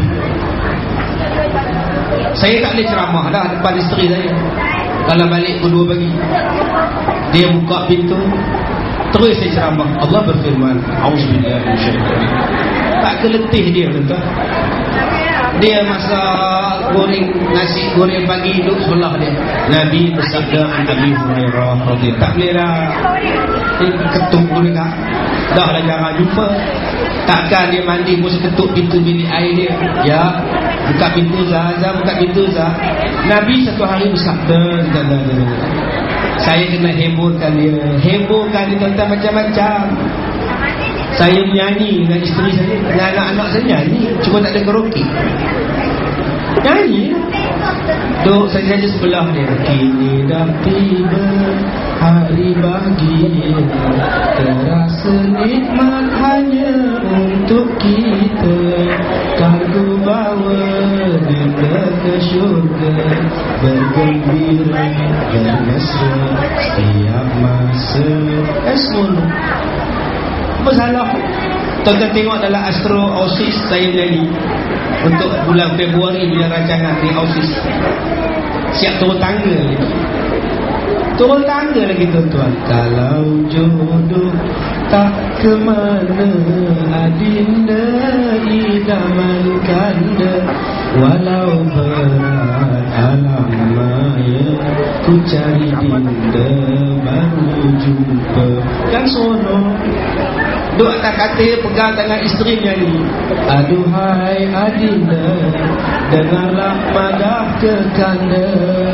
Saya tak boleh ceramah dah depan isteri saya. Kalau balik pukul dua pagi, dia buka pintu, terus saya ceramah. Allah berfirman, auzubillahi minasyaitanir rajim. Tak keletih dia, tuan-tuan. Dia masak goreng, nasi goreng pagi, duduk sebelah dia. Nabi bersabda an Abi Hurairah radhiyallahu, tak boleh dah. ketuk pun dah. Dah lah jarang jumpa. Takkan dia mandi mesti ketuk pintu bilik air dia. Ya, buka pintu Zah, buka pintu Zah. Nabi satu hari bersabda, saya kena hebohkan dia. Hebohkan dia tentang macam-macam. Saya menyanyi dengan isteri saya, dengan anak-anak saya nyanyi, cuma tak ada karaoke. Nyanyi duk saya saja sebelah dia. Kini dah tiba hari bahagia, terasa nikmat hanya untuk kita. Kan ku bawa dia ke syurga, bergembira bermesra setiap masa. Esmul masalah tuan-tuan tengok dalam Astro Ausis saya nyanyi untuk bulan Februari bila rancangan di Ausis. Siap turun tangga lagi. Turun tangga lagi tuan-tuan. Kalau jodoh tak ke mana adinda idaman kanda, walau berat alam maya ku cari dinda baru jumpa. Kan sono duk atas katil pegang tangan isteri nyanyi. Aduhai adinda, dengarlah madah kekanda,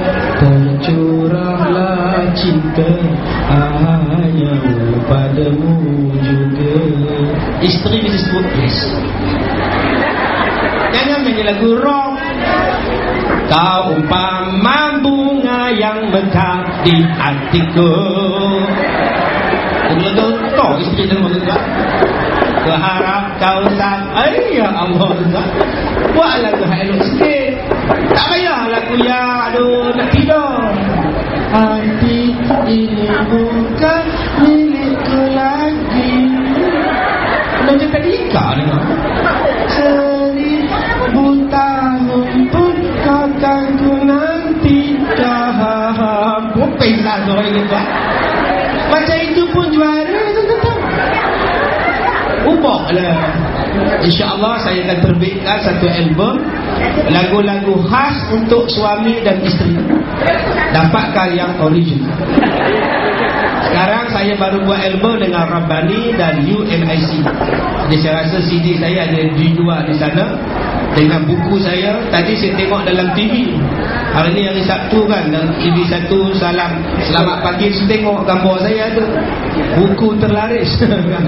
tercurahlah cinta hanya padamu juga. Isteri mesti sebut please. Jangan nyanyi lagu rock. Kau umpama bunga yang mekar di hatiku. Betul toh isteri dalam maksud tak? Berharap kau tak. Ay, ya Allah tak. Buat lagu elok sikit. Tak payah lagu yang aduh nak tidur. Hati ini bukan milikku lagi. Macam tadi ikar ni. Seribu tahun pun kau kan ku nantikan. Bukan lah orang ini tak. Macam itu pun juara tuan-tuan. Ubah lah. InsyaAllah saya akan terbitkan satu album lagu-lagu khas untuk suami dan isteri. Dapatkan yang original. Sekarang saya baru buat album dengan Rabbani dan U M I C. Jadi saya rasa C D saya ada dijual di sana dengan buku saya. Tadi saya tengok dalam T V. Hari ni hari Sabtu kan, dan T V satu Salam Selamat Pagi, saya tengok gambar saya ada. Buku terlaris.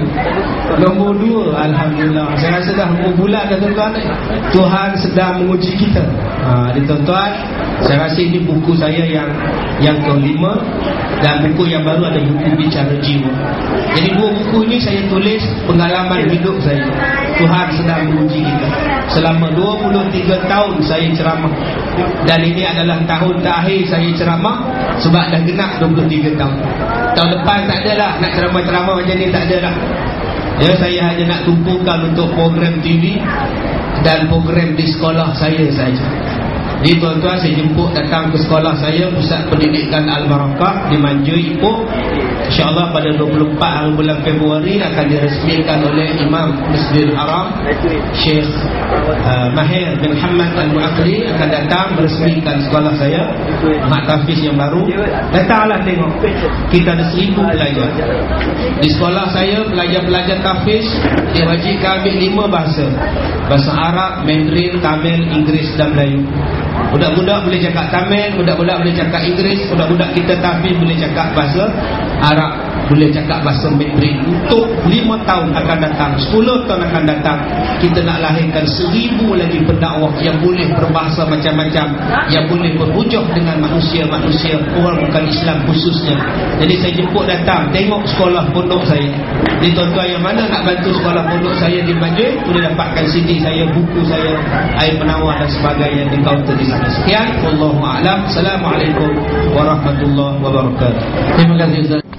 Nombor dua, alhamdulillah. Saya rasa dah berapa bulan dah tuan-tuan. Tuhan sedang menguji kita. Ha, jadi tuan-tuan, saya rasa ini buku saya yang yang kelima, dan buku yang baru ada buku Bicara Jiwa. Jadi dua buku ini saya tulis pengalaman hidup saya. Tuhan sedang menguji kita. Selama dua puluh tiga tahun saya ceramah, dan ini adalah tahun terakhir saya ceramah sebab dah genap dua puluh tiga tahun. Tahun depan tak ada lah nak ceramah-ceramah macam ni, tak ada lah. Ya, saya hanya nak tumpukan untuk program T V dan program di sekolah saya saja. Jadi tuan-tuan, saya jemput datang ke sekolah saya, Pusat Pendidikan Al-Barakah di Manja Ipoh. InsyaAllah pada dua puluh empat hari bulan Februari akan diresmikan oleh Imam Masjidil Haram Syekh uh, Mahir bin Hamad Al-Mu'aqli akan datang meresmikan sekolah saya, Mak Tafiz yang baru. Datanglah tengok. Kita ada seribu pelajar di sekolah saya. Pelajar-pelajar Tafiz diwajibkan ambil lima bahasa: bahasa Arab, Mandarin, Tamil, Inggeris dan Melayu. Budak-budak boleh cakap Tamil, budak-budak boleh cakap Inggeris, budak-budak kita Tafiz boleh cakap bahasa Arab, boleh cakap bahasa Mandarin. Untuk lima tahun akan datang, sepuluh tahun akan datang, kita nak lahirkan seribu lagi pendakwah yang boleh berbahasa macam-macam, yang boleh berhujah dengan manusia-manusia orang bukan Islam khususnya. Jadi saya jemput datang, tengok sekolah pondok saya. Jadi tuan-tuan yang mana nak bantu sekolah pondok saya di Banjir, boleh dapatkan C D saya, buku saya, air penawar dan sebagainya di kaunter di sana. Sekian, wallahu a'lam. Assalamualaikum warahmatullahi wabarakatuh. Terima kasih Ustaz.